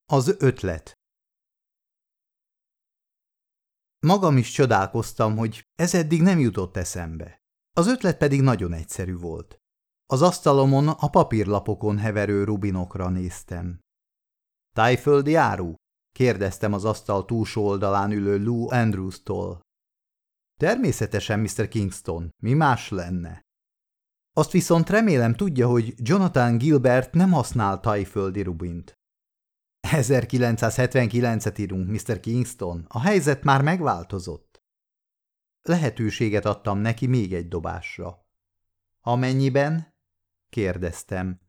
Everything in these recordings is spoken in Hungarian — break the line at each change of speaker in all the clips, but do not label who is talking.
Az ötlet. Magam is csodálkoztam, hogy ez eddig nem jutott eszembe. Az ötlet pedig nagyon egyszerű volt. Az asztalomon a papírlapokon heverő rubinokra néztem. Tájföldi áru? Kérdeztem az asztal túlsó oldalán ülő Lou Andrews-tól. Természetesen, Mr. Kingston, mi más lenne? Azt viszont remélem tudja, hogy Jonathan Gilbert nem használ tájföldi rubint. 1979-et írunk, Mr. Kingston, a helyzet már megváltozott. Lehetőséget adtam neki még egy dobásra. Amennyiben? Kérdeztem.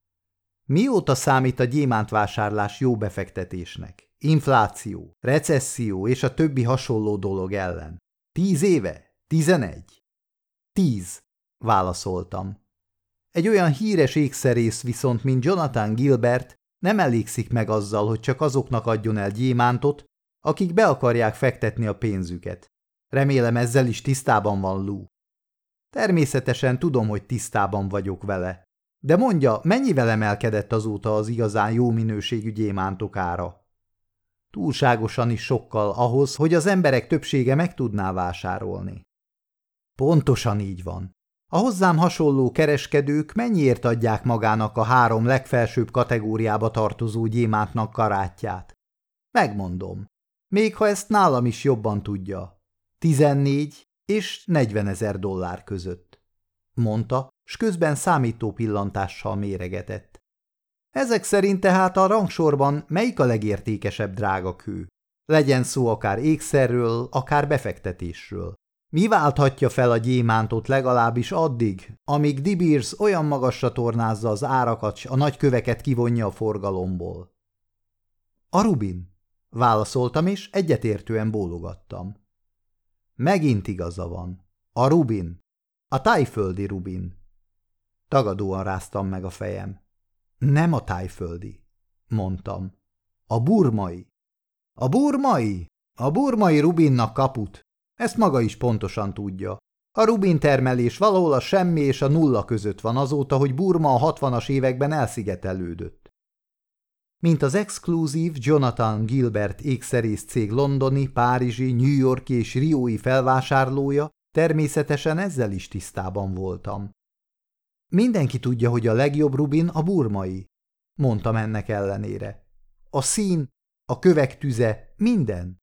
Mióta számít a gyémántvásárlás jó befektetésnek? Infláció, recesszió és a többi hasonló dolog ellen. 10 éve? 11? 10, válaszoltam. Egy olyan híres ékszerész viszont, mint Jonathan Gilbert, nem elégszik meg azzal, hogy csak azoknak adjon el gyémántot, akik be akarják fektetni a pénzüket. Remélem ezzel is tisztában van Lou. Természetesen tudom, hogy tisztában vagyok vele. De mondja, mennyivel emelkedett azóta az igazán jó minőségű gyémántok ára? Túlságosan is sokkal ahhoz, hogy az emberek többsége meg tudná vásárolni. Pontosan így van. A hozzám hasonló kereskedők mennyiért adják magának a 3 legfelsőbb kategóriába tartozó gyémántnak karátját? Megmondom. Még ha ezt nálam is jobban tudja. 14 és 40 000 dollár között, mondta, s közben számítópillantással méregetett. Ezek szerint tehát a rangsorban melyik a legértékesebb drágakő? Legyen szó akár ékszerről, akár befektetésről. Mi válthatja fel a gyémántot legalábbis addig, amíg De Beers olyan magasra tornázza az árakat, s a nagy köveket kivonja a forgalomból? A rubin, válaszoltam, és egyetértően bólogattam. Megint igaza van. A rubin. A tájföldi rubin. Tagadóan ráztam meg a fejem. Nem a tájföldi, mondtam. A burmai. A burmai? A burmai rubinnak kaput. Ezt maga is pontosan tudja. A rubin termelés valahol a semmi és a nulla között van azóta, hogy Burma a 60-as években elszigetelődött. Mint az exkluzív Jonathan Gilbert ékszerész cég londoni, párizsi, New Yorki és riói felvásárlója, természetesen ezzel is tisztában voltam. Mindenki tudja, hogy a legjobb rubin a burmai, mondtam ennek ellenére. A szín, a kövek tüze, minden.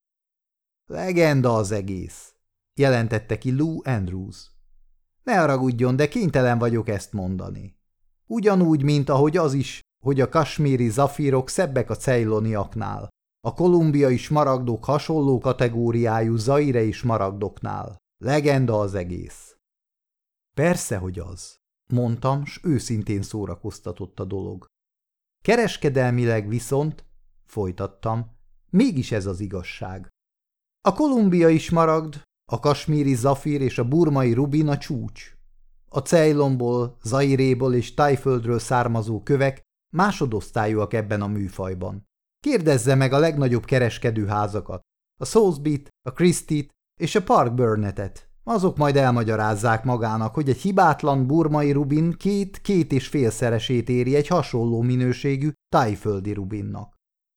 Legenda az egész, jelentette ki Lou Andrews. Ne haragudjon, de kénytelen vagyok ezt mondani. Ugyanúgy, mint ahogy az is, hogy a kasmíri zafírok szebbek a ceyloniaknál, a kolumbiai smaragdok hasonló kategóriájú zairei smaragdoknál. Legenda az egész. Persze, hogy az, mondtam, s őszintén szórakoztatott a dolog. Kereskedelmileg viszont, folytattam, mégis ez az igazság. A kolumbiai smaragd, a kasmíri zafír és a burmai rubin a csúcs. A Ceylonból, Zairéból és Tájföldről származó kövek másodosztályúak ebben a műfajban. Kérdezze meg a legnagyobb kereskedőházakat, a Sotheby's-t, a Christie't és a Park Burnettet. Azok majd elmagyarázzák magának, hogy egy hibátlan burmai rubin 2–2,5-szeresét éri egy hasonló minőségű tájföldi rubinnak.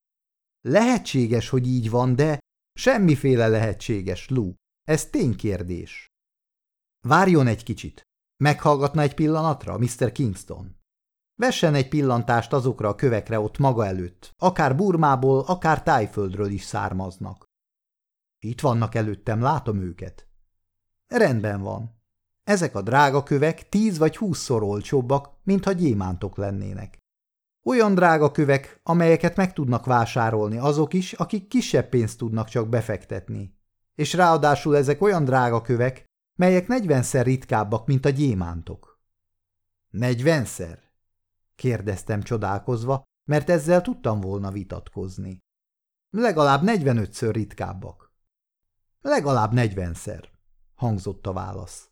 Lehetséges, hogy így van, de semmiféle lehetséges, Lou. Ez ténykérdés. Várjon egy kicsit. Meghallgatna egy pillanatra, Mr. Kingston? Vessen egy pillantást azokra a kövekre ott maga előtt, akár Burmából, akár Tájföldről is származnak. Itt vannak előttem, látom őket. Rendben van. Ezek a drága kövek 10 vagy 20-szor olcsóbbak, mintha gyémántok lennének. Olyan drága kövek, amelyeket meg tudnak vásárolni azok is, akik kisebb pénzt tudnak csak befektetni. És ráadásul ezek olyan drága kövek, melyek 40-szer ritkábbak, mint a gyémántok. 40-szer? Kérdeztem csodálkozva, mert ezzel tudtam volna vitatkozni. Legalább 45-ször ritkábbak. Legalább 40-szer, hangzott a válasz.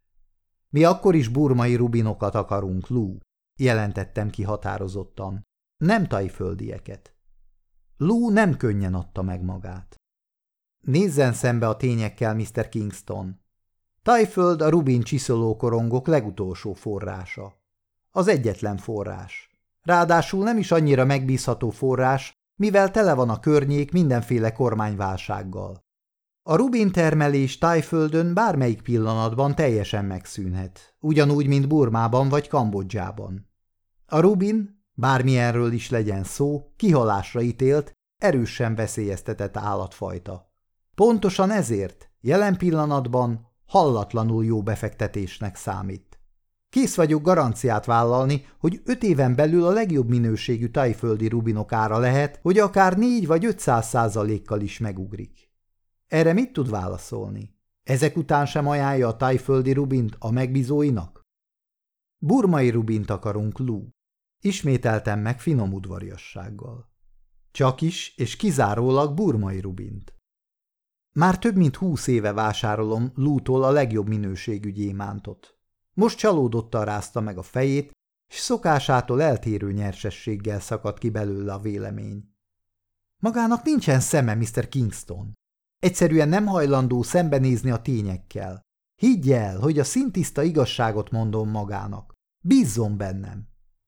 Mi akkor is burmai rubinokat akarunk, Lou, jelentettem ki határozottan. Nem tájföldieket. Lou nem könnyen adta meg magát. Nézzen szembe a tényekkel, Mr. Kingston. Tájföld a rubin csiszolókorongok legutolsó forrása. Az egyetlen forrás. Ráadásul nem is annyira megbízható forrás, mivel tele van a környék mindenféle kormányválsággal. A rubin termelés Thaiföldön bármelyik pillanatban teljesen megszűnhet, ugyanúgy, mint Burmában vagy Kambodzsában. A rubin, bármilyenről is legyen szó, kihalásra ítélt, erősen veszélyeztetett állatfajta. Pontosan ezért jelen pillanatban hallatlanul jó befektetésnek számít. Kész vagyok garanciát vállalni, hogy 5 éven belül a legjobb minőségű thaiföldi rubinok ára lehet, hogy akár 4 vagy 500%-kal is megugrik. Erre mit tud válaszolni? Ezek után sem ajánlja a thaiföldi rubint a megbízóinak? Burmai rubint akarunk, Lou. Ismételtem meg finom udvariassággal. Csak is és kizárólag burmai rubint. Már több mint 20 éve vásárolom Lou-tól a legjobb minőségű gyémántot. Most csalódottan rázta meg a fejét, és szokásától eltérő nyersességgel szakadt ki belőle a vélemény. Magának nincsen szeme, Mr. Kingston. Egyszerűen nem hajlandó szembenézni a tényekkel. Higgy el, hogy a szintiszta igazságot mondom magának. Bízzon bennem.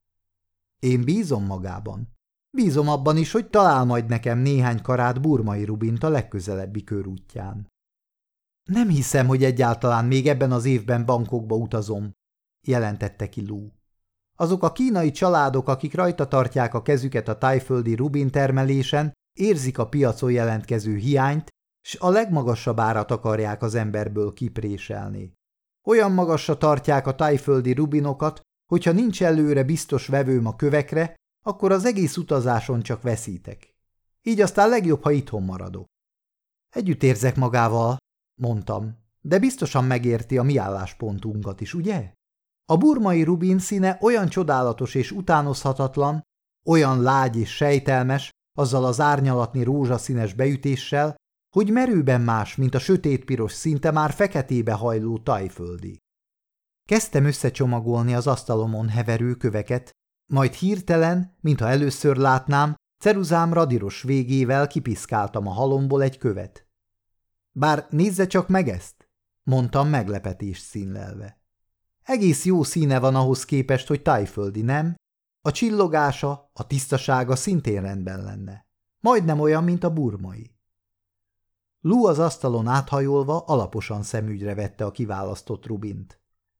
Én bízom magában. Bízom abban is, hogy talál majd nekem néhány karát burmai rubint a legközelebbi körútján. Nem hiszem, hogy egyáltalán még ebben az évben Bangkokba utazom, jelentette ki Lou. Azok a kínai családok, akik rajta tartják a kezüket a thaiföldi rubin termelésen, érzik a piacon jelentkező hiányt, s a legmagasabb árat akarják az emberből kipréselni. Olyan magasra tartják a thaiföldi rubinokat, hogyha nincs előre biztos vevőm a kövekre, akkor az egész utazáson csak veszítek. Így aztán legjobb, ha itthon maradok. Együtt érzek magával, mondtam, de biztosan megérti a mi álláspontunkat is, ugye? A burmai rubin színe olyan csodálatos és utánozhatatlan, olyan lágy és sejtelmes, azzal az árnyalatni rózsaszínes beütéssel, hogy merőben más, mint a sötétpiros, szinte már feketébe hajló thaiföldi. Kezdtem összecsomagolni az asztalomon heverő köveket, majd hirtelen, mintha először látnám, ceruzám radíros végével kipiszkáltam a halomból egy követ. Bár nézze csak meg ezt, mondtam meglepetést színlelve. Egész jó színe van ahhoz képest, hogy thaiföldi, nem? A csillogása, a tisztasága szintén rendben lenne. Majdnem olyan, mint a burmai. Lou az asztalon áthajolva alaposan szemügyre vette a kiválasztott rubint.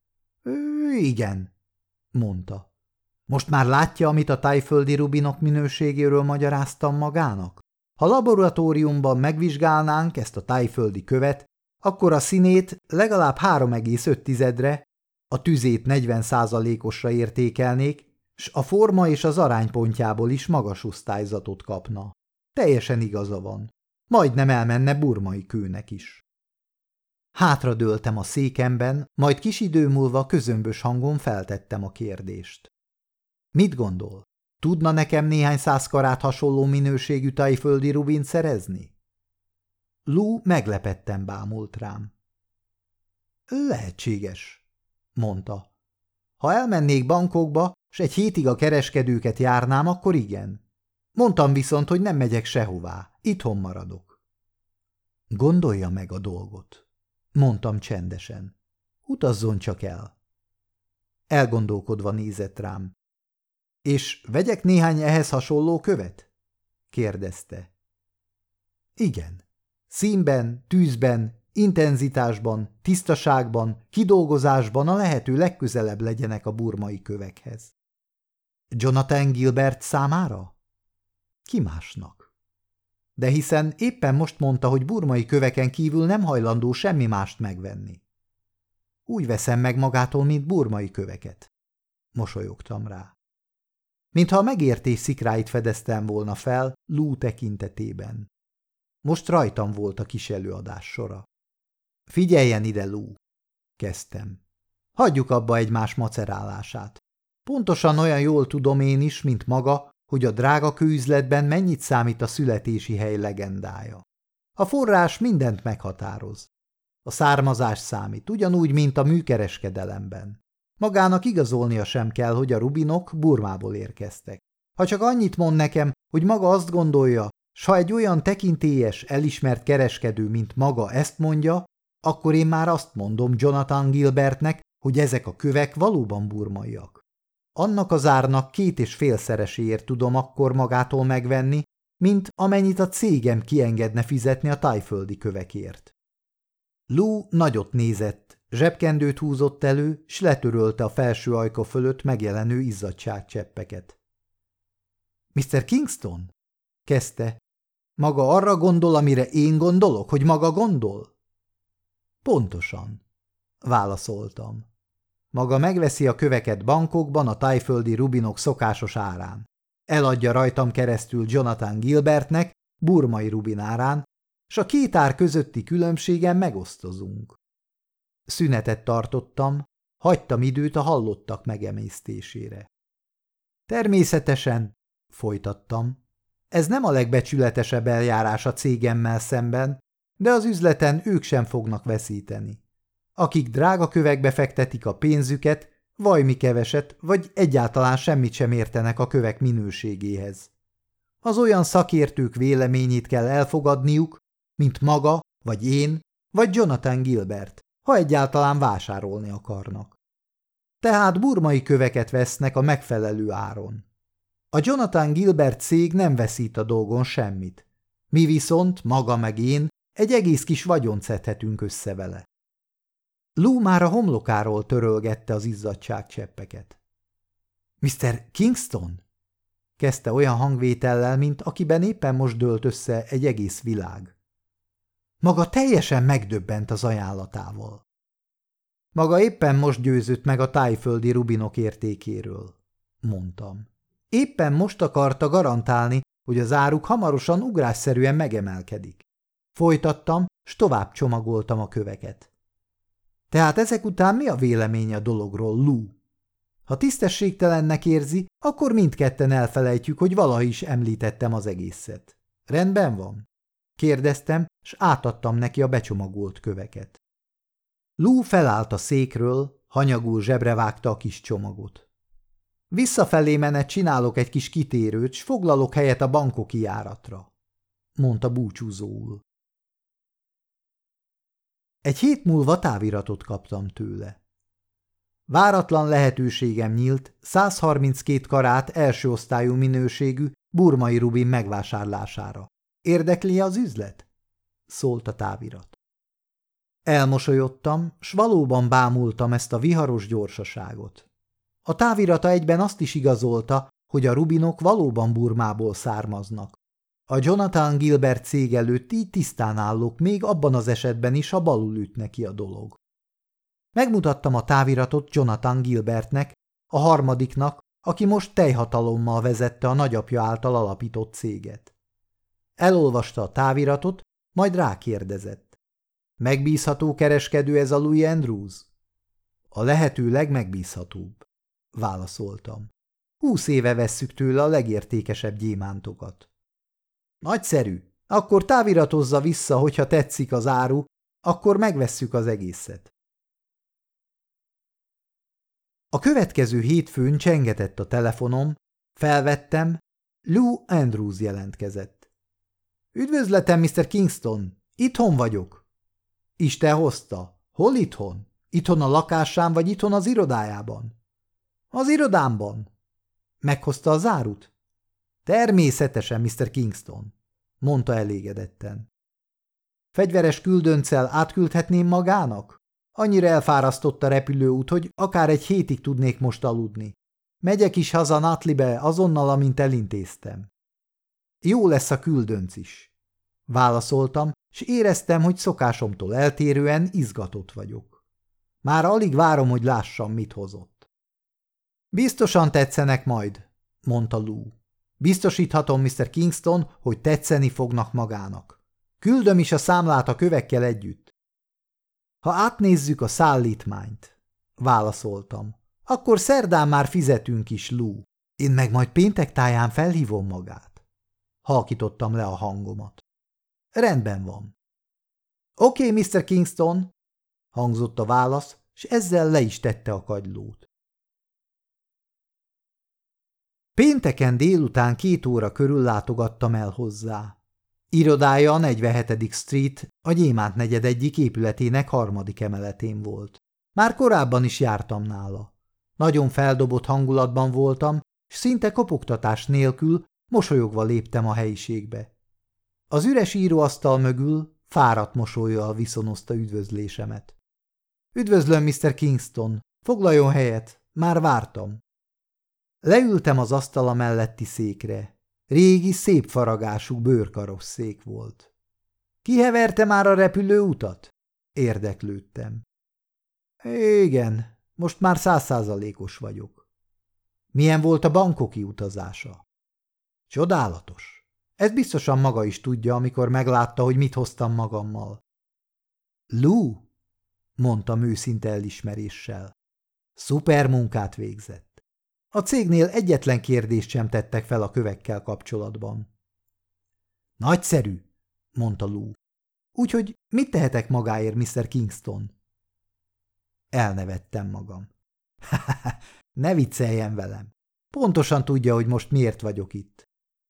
Igen, mondta. Most már látja, amit a thaiföldi rubinok minőségéről magyaráztam magának? Ha laboratóriumban megvizsgálnánk ezt a thaiföldi követ, akkor a színét legalább 3,5-re, a tüzét 40%-osra értékelnék, s a forma és az aránypontjából is magas osztályzatot kapna. Teljesen igaza van. Majdnem elmenne burmai kőnek is. Hátradőltem a székemben, majd kis idő múlva közömbös hangon feltettem a kérdést. Mit gondol? Tudna nekem néhány 100 karát hasonló minőségű thaiföldi rubint szerezni? Lou meglepetten bámult rám. Lehetséges, mondta. Ha elmennék Bangkokba, s egy hétig a kereskedőket járnám, akkor igen. Mondtam viszont, hogy nem megyek sehová, itthon maradok. Gondolja meg a dolgot, mondtam csendesen. Utazzon csak el. Elgondolkodva nézett rám. És vegyek néhány ehhez hasonló követ? Kérdezte. Igen. Színben, tűzben, intenzitásban, tisztaságban, kidolgozásban a lehető legközelebb legyenek a burmai kövekhez. Jonathan Gilbert számára? Ki másnak? De hiszen éppen most mondta, hogy burmai köveken kívül nem hajlandó semmi mást megvenni. Úgy veszem meg magától, mint burmai köveket. Mosolyogtam rá. Mintha a megértés szikráit fedeztem volna fel Lou tekintetében. Most rajtam volt a kis előadás sora. Figyeljen ide, Lou, kezdtem. Hagyjuk abba egymás macerálását. Pontosan olyan jól tudom én is, mint maga, hogy a drága kőüzletben mennyit számít a születési hely legendája. A forrás mindent meghatároz. A származás számít, ugyanúgy, mint a műkereskedelemben. Magának igazolnia sem kell, hogy a rubinok Burmából érkeztek. Ha csak annyit mond nekem, hogy maga azt gondolja, s ha egy olyan tekintélyes, elismert kereskedő, mint maga ezt mondja, akkor én már azt mondom Jonathan Gilbertnek, hogy ezek a kövek valóban burmaiak. Annak az árnak 2,5-szereséért tudom akkor magától megvenni, mint amennyit a cégem kiengedne fizetni a tájföldi kövekért. Lou nagyot nézett, zsebkendőt húzott elő, s letörölte a felső ajka fölött megjelenő izzadságcseppeket. Mr. Kingston? Kezdte. Maga arra gondol, amire én gondolok, hogy maga gondol? Pontosan, válaszoltam. Maga megveszi a köveket bankokban a tájföldi rubinok szokásos árán. Eladja rajtam keresztül Jonathan Gilbertnek burmai rubin árán, s a két ár közötti különbségen megosztozunk. Szünetet tartottam, hagytam időt a hallottak megemésztésére. Természetesen, folytattam, ez nem a legbecsületesebb eljárás a cégemmel szemben, de az üzleten ők sem fognak veszíteni. Akik drága kövekbe fektetik a pénzüket, vajmi keveset, vagy egyáltalán semmit sem értenek a kövek minőségéhez. Az olyan szakértők véleményét kell elfogadniuk, mint maga, vagy én, vagy Jonathan Gilbert, ha egyáltalán vásárolni akarnak. Tehát burmai köveket vesznek a megfelelő áron. A Jonathan Gilbert cég nem veszít a dolgon semmit. Mi viszont, maga meg én, egy egész kis vagyont szedhetünk össze vele. Lou már a homlokáról törölgette az izzadságcseppeket. Mr. Kingston? Kezdte olyan hangvétellel, mint akiben éppen most dőlt össze egy egész világ. Maga teljesen megdöbbent az ajánlatával. Maga éppen most győzött meg a tájföldi rubinok értékéről, mondtam. Éppen most akarta garantálni, hogy az áruk hamarosan ugrásszerűen megemelkedik. Folytattam, s tovább csomagoltam a köveket. Tehát ezek után mi a véleménye a dologról, Lou? Ha tisztességtelennek érzi, akkor mindketten elfelejtjük, hogy valaha is említettem az egészet. Rendben van? Kérdeztem, s átadtam neki a becsomagolt köveket. Lou felállt a székről, hanyagul zsebre vágta a kis csomagot. Visszafelé menet csinálok egy kis kitérőt, s foglalok helyet a bankoki járatra, mondta búcsúzóul. Egy hét múlva táviratot kaptam tőle. Váratlan lehetőségem nyílt 132 karát első osztályú minőségű burmai rubin megvásárlására. Érdekli az üzlet? Szólt a távirat. Elmosolyodtam, s valóban bámultam ezt a viharos gyorsaságot. A távirata egyben azt is igazolta, hogy a rubinok valóban Burmából származnak. A Jonathan Gilbert cég előtt így tisztán állok, még abban az esetben is, ha balul üt neki a dolog. Megmutattam a táviratot Jonathan Gilbertnek, a harmadiknak, aki most teljhatalommal vezette a nagyapja által alapított céget. Elolvasta a táviratot, majd rákérdezett. Megbízható kereskedő ez a Louis Andrews? A lehető legmegbízhatóbb, válaszoltam. 20 éve vesszük tőle a legértékesebb gyémántokat. Nagyszerű, akkor táviratozza vissza, hogyha tetszik az áru, akkor megvesszük az egészet. A következő hétfőn csengetett a telefonom, felvettem, Lou Andrews jelentkezett. Üdvözletem, Mr. Kingston, itthon vagyok. Isten hozta. Hol itthon? Itthon a lakásán, vagy itthon az irodájában? Az irodámban. Meghozta az árut? Természetesen, Mr. Kingston, mondta elégedetten. Fegyveres küldönccel átküldhetném magának? Annyira elfárasztott a repülőút, hogy akár egy hétig tudnék most aludni. Megyek is haza Nutleybe azonnal, amint elintéztem. Jó lesz a küldönc is, válaszoltam, s éreztem, hogy szokásomtól eltérően izgatott vagyok. Már alig várom, hogy lássam, mit hozott. Biztosan tetszenek majd, mondta Lou. Biztosíthatom, Mr. Kingston, hogy tetszeni fognak magának. Küldöm is a számlát a kövekkel együtt. Ha átnézzük a szállítmányt, válaszoltam, akkor szerdán már fizetünk is, Lou. Én meg majd péntek táján felhívom magát. Halkítottam le a hangomat. Rendben van. Oké, Mr. Kingston, hangzott a válasz, s ezzel le is tette a kagylót. Pénteken délután 2 óra körül látogattam el hozzá. Irodája a 47. Street, a Gyémánt negyed egyik épületének 3. emeletén volt. Már korábban is jártam nála. Nagyon feldobott hangulatban voltam, s szinte kopogtatás nélkül Mosolyogva léptem a helyiségbe. Az üres íróasztal mögül fáradt mosollyal viszonozta üdvözlésemet. Üdvözlöm, Mr. Kingston, foglaljon helyet, már vártam. Leültem az asztala melletti székre. Régi, szép faragású bőrkarosszék volt. Kiheverte már a repülőutat? Érdeklődtem. Igen, most már 100%-os vagyok. Milyen volt a bangkoki utazása? Csodálatos. Ezt biztosan maga is tudja, amikor meglátta, hogy mit hoztam magammal. Lou, mondtam őszinte elismeréssel. Szuper munkát végzett. A cégnél egyetlen kérdést sem tettek fel a kövekkel kapcsolatban. Nagyszerű, mondta Lou. Úgyhogy mit tehetek magáért, Mr. Kingston? Elnevettem magam. Ne vicceljen velem. Pontosan tudja, hogy most miért vagyok itt.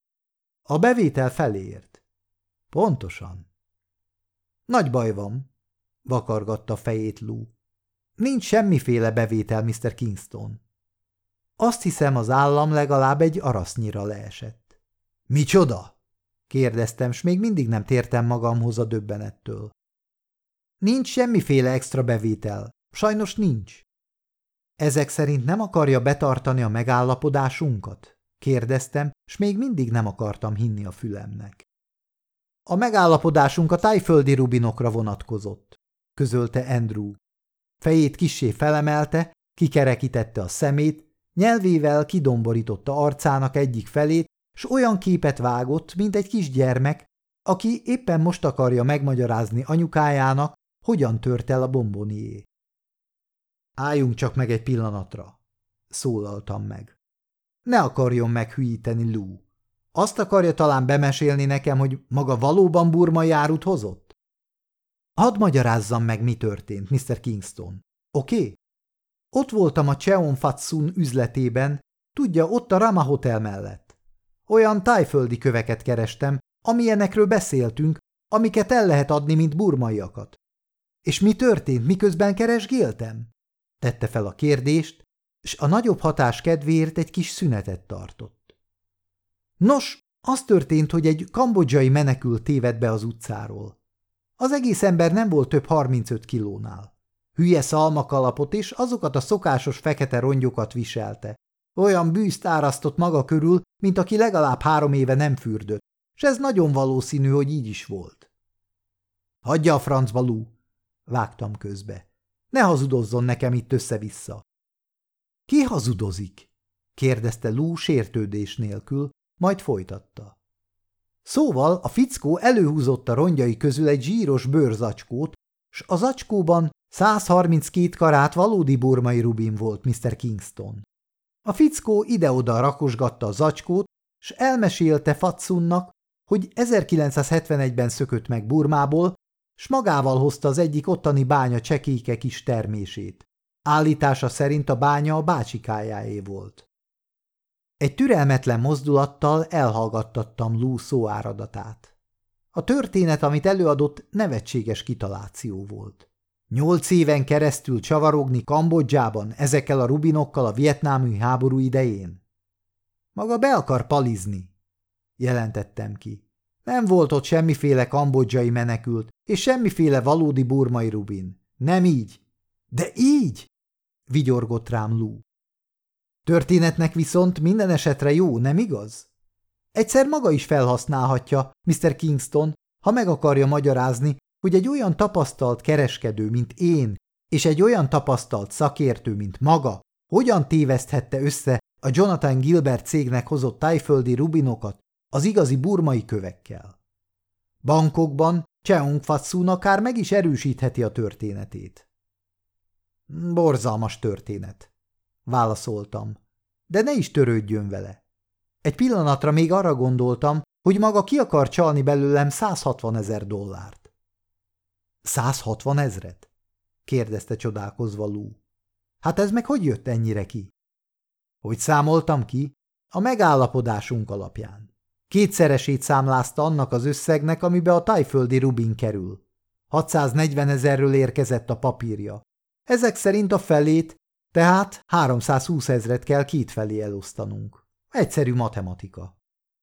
A bevétel feléért. Pontosan. Nagy baj van, vakargatta fejét Lou. Nincs semmiféle bevétel, Mr. Kingston. Azt hiszem, az állam legalább egy arasznyira leesett. Micsoda? Kérdeztem, s még mindig nem tértem magamhoz a döbbenettől. Nincs semmiféle extra bevétel. Sajnos nincs. Ezek szerint nem akarja betartani a megállapodásunkat? Kérdeztem, s még mindig nem akartam hinni a fülemnek. A megállapodásunk a tájföldi rubinokra vonatkozott, közölte Andrew. Fejét kissé felemelte, kikerekítette a szemét, nyelvével kidomborította arcának egyik felét, s olyan képet vágott, mint egy kisgyermek, aki éppen most akarja megmagyarázni anyukájának, hogyan tört el a bombonié. Álljunk csak meg egy pillanatra, szólaltam meg. Ne akarjon meghülyíteni, Lou. Azt akarja talán bemesélni nekem, hogy maga valóban burmai árut hozott? Hadd magyarázzam meg, mi történt, Mr. Kingston. Oké? Ott voltam a Cheon Fatsun üzletében, tudja, ott a Rama Hotel mellett. Olyan tájföldi köveket kerestem, amilyenekről beszéltünk, amiket el lehet adni, mint burmaiakat. És mi történt, miközben keresgéltem? Tette fel a kérdést, s a nagyobb hatás kedvéért egy kis szünetet tartott. Nos, az történt, hogy egy kambodzsai menekült tévedt be az utcáról. Az egész ember nem volt több 35 kilónál. Hülye szalmakalapot és azokat a szokásos fekete rongyokat viselte. Olyan bűzt árasztott maga körül, mint aki legalább 3 éve nem fürdött, s ez nagyon valószínű, hogy így is volt. Hagyja a francba, Lou, vágtam közbe. Ne hazudozzon nekem itt össze-vissza. Ki hazudozik? Kérdezte Lou sértődés nélkül, majd folytatta. Szóval a fickó előhúzott a rongyai közül egy zsíros bőrzacskót, s a zacskóban 132 karát valódi burmai rubin volt, Mr. Kingston. A fickó ide-oda rakosgatta a zacskót, s elmesélte Fatsunnak, hogy 1971-ben szökött meg Burmából, s magával hozta az egyik ottani bánya csekéke kis termését. Állítása szerint a bánya a bácsikájáé volt. Egy türelmetlen mozdulattal elhallgattattam Lou szóáradatát. A történet, amit előadott, nevetséges kitaláció volt. 8 éven keresztül csavarogni Kambodzsában ezekkel a rubinokkal a vietnámi háború idején? Maga be akar palizni, jelentettem ki. Nem volt ott semmiféle kambodzsai menekült, és semmiféle valódi burmai rubin. Nem így. De így! Vigyorgott rám Lou. Történetnek viszont minden esetre jó, nem igaz? Egyszer maga is felhasználhatja, Mr. Kingston, ha meg akarja magyarázni, hogy egy olyan tapasztalt kereskedő, mint én, és egy olyan tapasztalt szakértő, mint maga, hogyan téveszthette össze a Jonathan Gilbert cégnek hozott tájföldi rubinokat az igazi burmai kövekkel. Bangkokban Cheong Fatsun akár meg is erősítheti a történetét. Borzalmas történet, válaszoltam, de ne is törődjön vele. Egy pillanatra még arra gondoltam, hogy maga ki akar csalni belőlem $160,000. 160 000? Kérdezte csodálkozva Lou. Hát ez meg hogy jött ennyire ki? Hogy számoltam ki? A megállapodásunk alapján. 2-szeresét számlázta annak az összegnek, amibe a tájföldi rubin kerül. 640 000-ről érkezett a papírja. Ezek szerint a felét, tehát 320 000 kell kétfelé elosztanunk. Egyszerű matematika.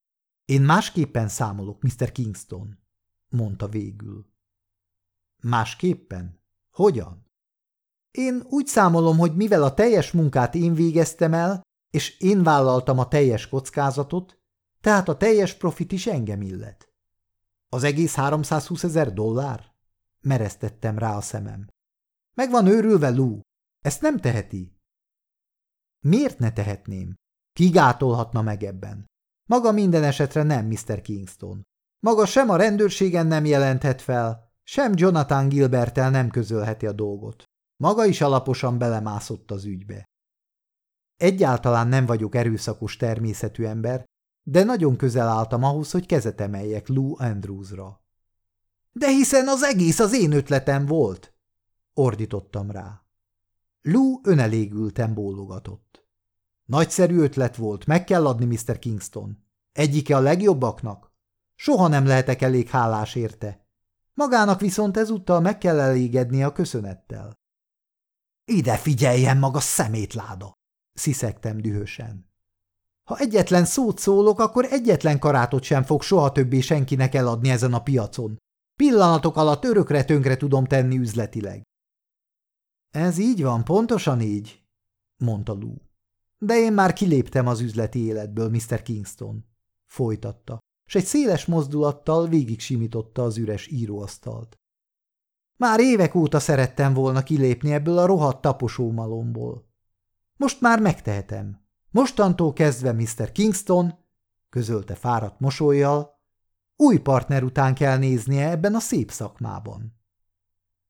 Én másképpen számolok, Mr. Kingston, mondta végül. Másképpen? Hogyan? Én úgy számolom, hogy mivel a teljes munkát én végeztem el, és én vállaltam a teljes kockázatot, tehát a teljes profit is engem illet. Az egész $320,000? Meresztettem rá a szemem. Meg van őrülve, Lou. Ezt nem teheti. Miért ne tehetném? Ki gátolhatna meg ebben? Maga minden esetre nem, Mr. Kingston. Maga sem a rendőrségen nem jelenthet fel, sem Jonathan Gilberttel nem közölheti a dolgot. Maga is alaposan belemászott az ügybe. Egyáltalán nem vagyok erőszakos természetű ember, de nagyon közel álltam ahhoz, hogy kezet emeljek Lou Andrewsra. De hiszen az egész az én ötletem volt, ordítottam rá. Lou önelégülten bólogatott. Nagyszerű ötlet volt, meg kell adni, Mr. Kingston. Egyike a legjobbaknak. Soha nem lehetek elég hálás érte. Magának viszont ezúttal meg kell elégednie a köszönettel. Ide figyeljen maga szemétláda, sziszegtem dühösen. Ha egyetlen szót szólok, akkor egyetlen karátot sem fog soha többé senkinek eladni ezen a piacon. Pillanatok alatt örökre tönkre tudom tenni üzletileg. Ez így van, pontosan így, mondta Lou. De én már kiléptem az üzleti életből, Mr. Kingston, folytatta, s egy széles mozdulattal végig simította az üres íróasztalt. Már évek óta szerettem volna kilépni ebből a rohadt taposómalomból. Most már megtehetem. Mostantól kezdve Mr. Kingston, közölte fáradt mosollyal, új partner után kell néznie ebben a szép szakmában.